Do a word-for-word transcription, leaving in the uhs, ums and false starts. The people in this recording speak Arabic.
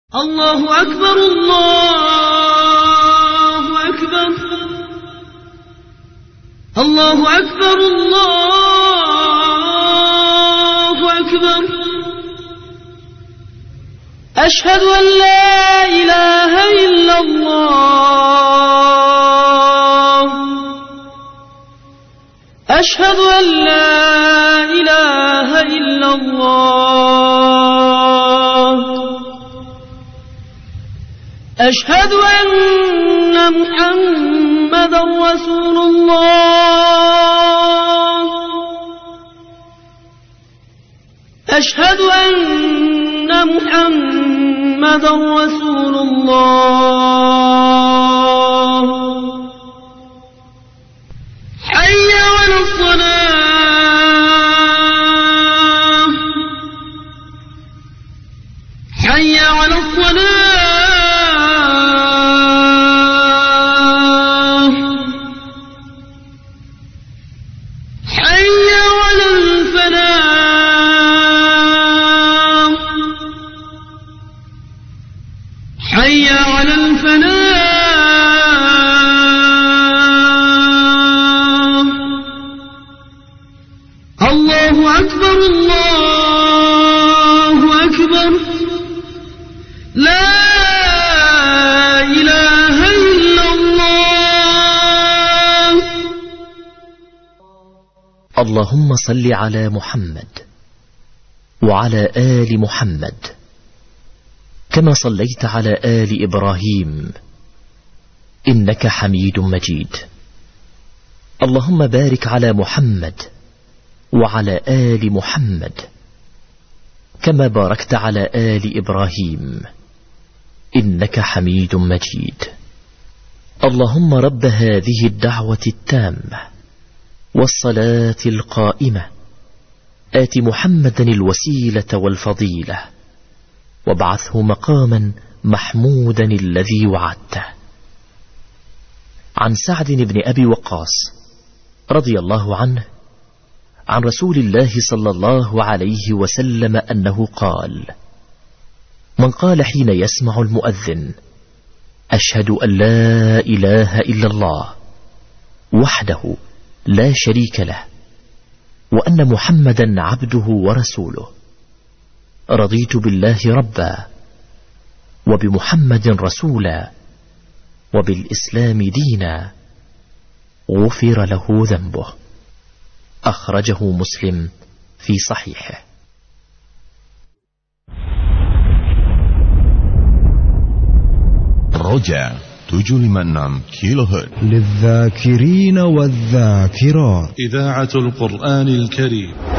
الله أكبر الله أكبر الله أكبر الله أكبر أشهد أن لا إله إلا الله أشهد أن لا إله إلا الله أشهد أن محمدا رسول الله أشهد أن محمدا رسول الله حي على الصلاة حي على الصلاة حي على الفلاح الله أكبر الله أكبر لا إله إلا الله. اللهم صل على محمد وعلى آل محمد كما صليت على آل إبراهيم إنك حميد مجيد. اللهم بارك على محمد وعلى آل محمد كما باركت على آل إبراهيم إنك حميد مجيد. اللهم رب هذه الدعوة التامة والصلاة القائمة آت محمدا الوسيلة والفضيلة وابعثه مقاما محمودا الذي وعدته. عن سعد بن أبي وقاص رضي الله عنه عن رسول الله صلى الله عليه وسلم أنه قال: من قال حين يسمع المؤذن أشهد أن لا إله إلا الله وحده لا شريك له وأن محمدا عبده ورسوله رضيت بالله ربا وبمحمد رسولا وبالإسلام دينا غفر له ذنبه. أخرجه مسلم في صحيحه. رجع tujuh lima enam كيلو هرتز للذاكرين والذاكرات. إذاعة القرآن الكريم.